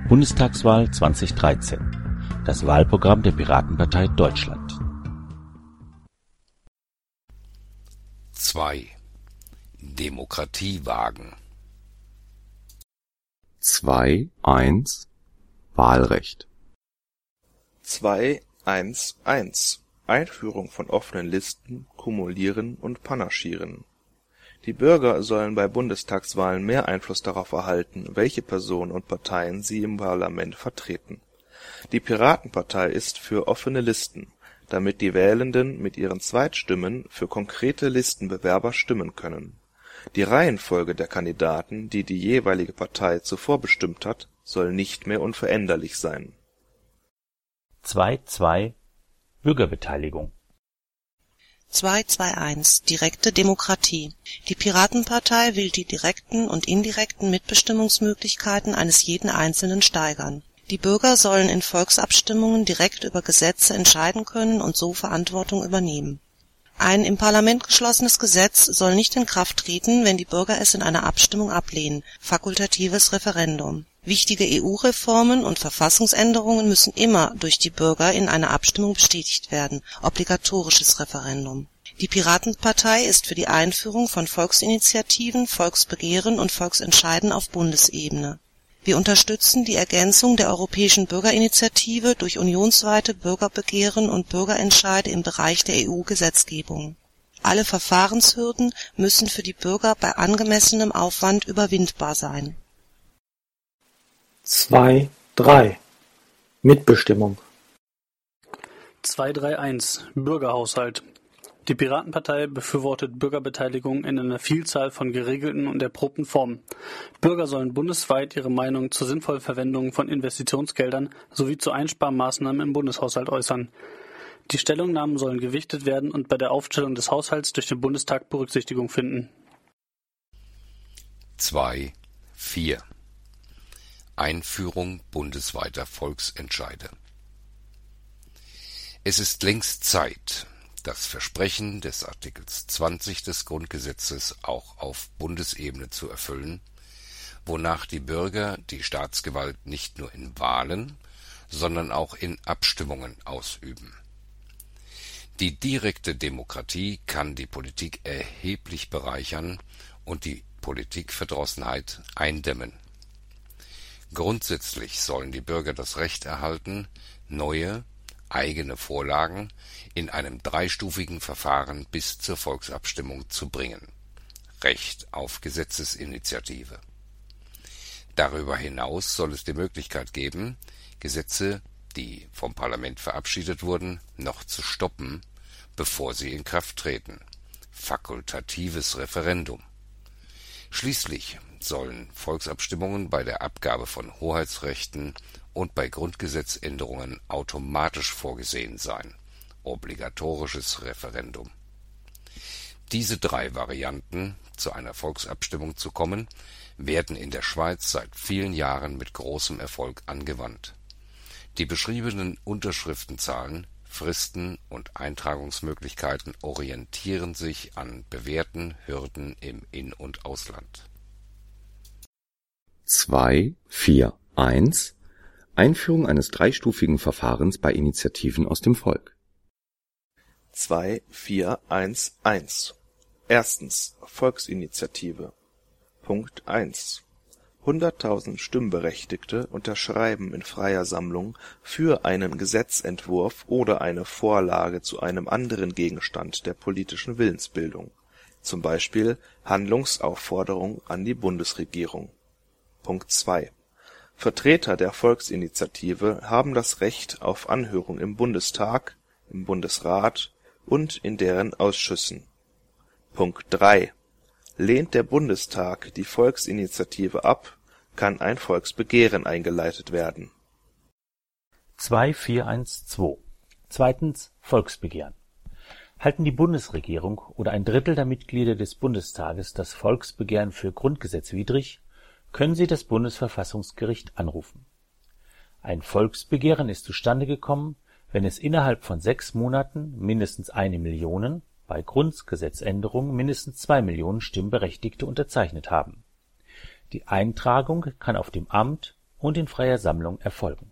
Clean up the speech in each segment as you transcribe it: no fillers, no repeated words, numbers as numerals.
Bundestagswahl 2013. Das Wahlprogramm der Piratenpartei Deutschland. 2. Demokratiewagen. 2.1 Wahlrecht. 2.1.1 Einführung von offenen Listen, Kumulieren und Panaschieren. Die Bürger sollen bei Bundestagswahlen mehr Einfluss darauf erhalten, welche Personen und Parteien sie im Parlament vertreten. Die Piratenpartei ist für offene Listen, damit die Wählenden mit ihren Zweitstimmen für konkrete Listenbewerber stimmen können. Die Reihenfolge der Kandidaten, die die jeweilige Partei zuvor bestimmt hat, soll nicht mehr unveränderlich sein. 2.2 Bürgerbeteiligung. 2.2.1 Direkte Demokratie. Die Piratenpartei will die direkten und indirekten Mitbestimmungsmöglichkeiten eines jeden Einzelnen steigern. Die Bürger sollen in Volksabstimmungen direkt über Gesetze entscheiden können und so Verantwortung übernehmen. Ein im Parlament geschlossenes Gesetz soll nicht in Kraft treten, wenn die Bürger es in einer Abstimmung ablehnen. Fakultatives Referendum. Wichtige EU-Reformen und Verfassungsänderungen müssen immer durch die Bürger in einer Abstimmung bestätigt werden. Obligatorisches Referendum. Die Piratenpartei ist für die Einführung von Volksinitiativen, Volksbegehren und Volksentscheiden auf Bundesebene. Wir unterstützen die Ergänzung der Europäischen Bürgerinitiative durch unionsweite Bürgerbegehren und Bürgerentscheide im Bereich der EU-Gesetzgebung. Alle Verfahrenshürden müssen für die Bürger bei angemessenem Aufwand überwindbar sein. 2.3 Mitbestimmung. 2.3.1 Bürgerhaushalt. Die Piratenpartei befürwortet Bürgerbeteiligung in einer Vielzahl von geregelten und erprobten Formen. Bürger sollen bundesweit ihre Meinung zur sinnvollen Verwendung von Investitionsgeldern sowie zu Einsparmaßnahmen im Bundeshaushalt äußern. Die Stellungnahmen sollen gewichtet werden und bei der Aufstellung des Haushalts durch den Bundestag Berücksichtigung finden. 2.4 Einführung bundesweiter Volksentscheide. Es ist längst Zeit, das Versprechen des Artikels 20 des Grundgesetzes auch auf Bundesebene zu erfüllen, wonach die Bürger die Staatsgewalt nicht nur in Wahlen, sondern auch in Abstimmungen ausüben. Die direkte Demokratie kann die Politik erheblich bereichern und die Politikverdrossenheit eindämmen. Grundsätzlich sollen die Bürger das Recht erhalten, neue, eigene Vorlagen in einem dreistufigen Verfahren bis zur Volksabstimmung zu bringen. Recht auf Gesetzesinitiative. Darüber hinaus soll es die Möglichkeit geben, Gesetze, die vom Parlament verabschiedet wurden, noch zu stoppen, bevor sie in Kraft treten. Fakultatives Referendum. Schließlich sollen Volksabstimmungen bei der Abgabe von Hoheitsrechten und bei Grundgesetzänderungen automatisch vorgesehen sein. Obligatorisches Referendum. Diese drei Varianten, zu einer Volksabstimmung zu kommen, werden in der Schweiz seit vielen Jahren mit großem Erfolg angewandt. Die beschriebenen Unterschriftenzahlen, Fristen und Eintragungsmöglichkeiten orientieren sich an bewährten Hürden im In- und Ausland. 2.4.1 Einführung eines dreistufigen Verfahrens bei Initiativen aus dem Volk. 2.4.1.1 Erstens Volksinitiative. Punkt 1. 100.000 Stimmberechtigte unterschreiben in freier Sammlung für einen Gesetzentwurf oder eine Vorlage zu einem anderen Gegenstand der politischen Willensbildung, zum Beispiel Handlungsaufforderung an die Bundesregierung. Punkt 2. Vertreter der Volksinitiative haben das Recht auf Anhörung im Bundestag, im Bundesrat und in deren Ausschüssen. Punkt 3. Lehnt der Bundestag die Volksinitiative ab, kann ein Volksbegehren eingeleitet werden. 2.4.1.2 Zweitens Volksbegehren. Halten die Bundesregierung oder ein Drittel der Mitglieder des Bundestages das Volksbegehren für grundgesetzwidrig, können sie das Bundesverfassungsgericht anrufen. Ein Volksbegehren ist zustande gekommen, wenn es innerhalb von 6 Monaten mindestens 1 Million, bei Grundgesetzänderungen mindestens 2 Millionen Stimmberechtigte unterzeichnet haben. Die Eintragung kann auf dem Amt und in freier Sammlung erfolgen.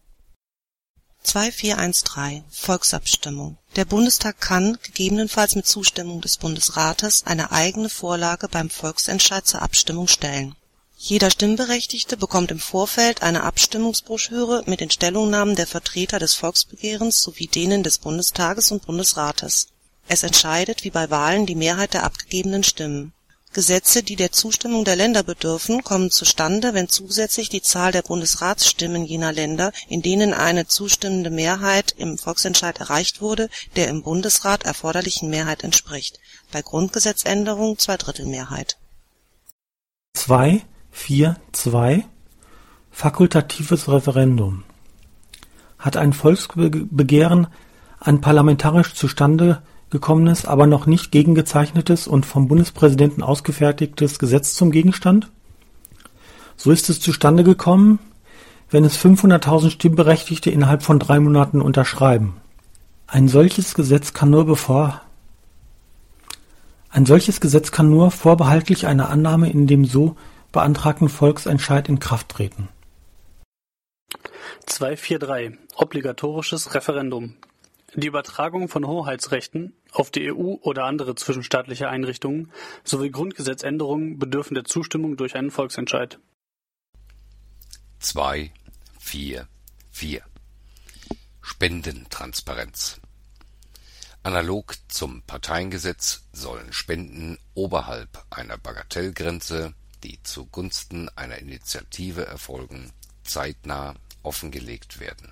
2413 Volksabstimmung. Der Bundestag kann, gegebenenfalls mit Zustimmung des Bundesrates, eine eigene Vorlage beim Volksentscheid zur Abstimmung stellen. Jeder Stimmberechtigte bekommt im Vorfeld eine Abstimmungsbroschüre mit den Stellungnahmen der Vertreter des Volksbegehrens sowie denen des Bundestages und Bundesrates. Es entscheidet wie bei Wahlen die Mehrheit der abgegebenen Stimmen. Gesetze, die der Zustimmung der Länder bedürfen, kommen zustande, wenn zusätzlich die Zahl der Bundesratsstimmen jener Länder, in denen eine zustimmende Mehrheit im Volksentscheid erreicht wurde, der im Bundesrat erforderlichen Mehrheit entspricht. Bei Grundgesetzänderung Zweidrittelmehrheit. 2.4.2 Fakultatives Referendum. Hat ein Volksbegehren ein parlamentarisch zustande gekommenes, aber noch nicht gegengezeichnetes und vom Bundespräsidenten ausgefertigtes Gesetz zum Gegenstand? So ist es zustande gekommen, wenn es 500.000 Stimmberechtigte innerhalb von 3 Monaten unterschreiben. Ein solches Gesetz kann nur vorbehaltlich einer Annahme in dem so beantragten Volksentscheid in Kraft treten. 243 Obligatorisches Referendum. Die Übertragung von Hoheitsrechten auf die EU oder andere zwischenstaatliche Einrichtungen sowie Grundgesetzänderungen bedürfen der Zustimmung durch einen Volksentscheid. 244 Spendentransparenz. Analog zum Parteiengesetz sollen Spenden oberhalb einer Bagatellgrenze, die zugunsten einer Initiative erfolgen, zeitnah offengelegt werden.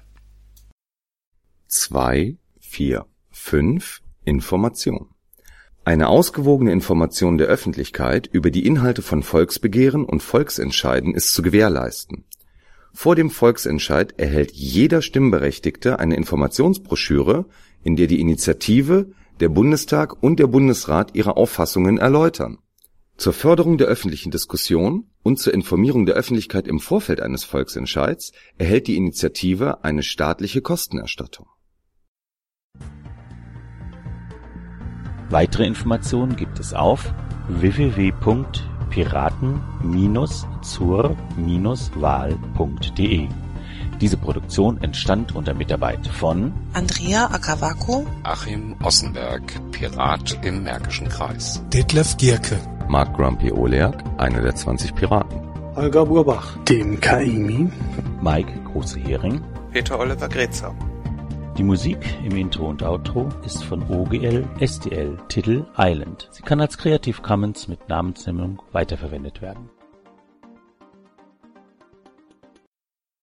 2.4.5 Information. Eine ausgewogene Information der Öffentlichkeit über die Inhalte von Volksbegehren und Volksentscheiden ist zu gewährleisten. Vor dem Volksentscheid erhält jeder Stimmberechtigte eine Informationsbroschüre, in der die Initiative, der Bundestag und der Bundesrat ihre Auffassungen erläutern. Zur Förderung der öffentlichen Diskussion und zur Informierung der Öffentlichkeit im Vorfeld eines Volksentscheids erhält die Initiative eine staatliche Kostenerstattung. Weitere Informationen gibt es auf www.piraten-zur-wahl.de. Diese Produktion entstand unter Mitarbeit von Andrea Akavako, Achim Ossenberg, Pirat im Märkischen Kreis. Detlef Gierke, Mark Grumpy Oleak, einer der 20 Piraten. Holger Burbach, Dem Kaimi, Mike Große-Hering. Peter Oliver Grätzer. Die Musik im Intro und Outro ist von OGL STL, Titel Island. Sie kann als Creative Commons mit Namensnennung weiterverwendet werden.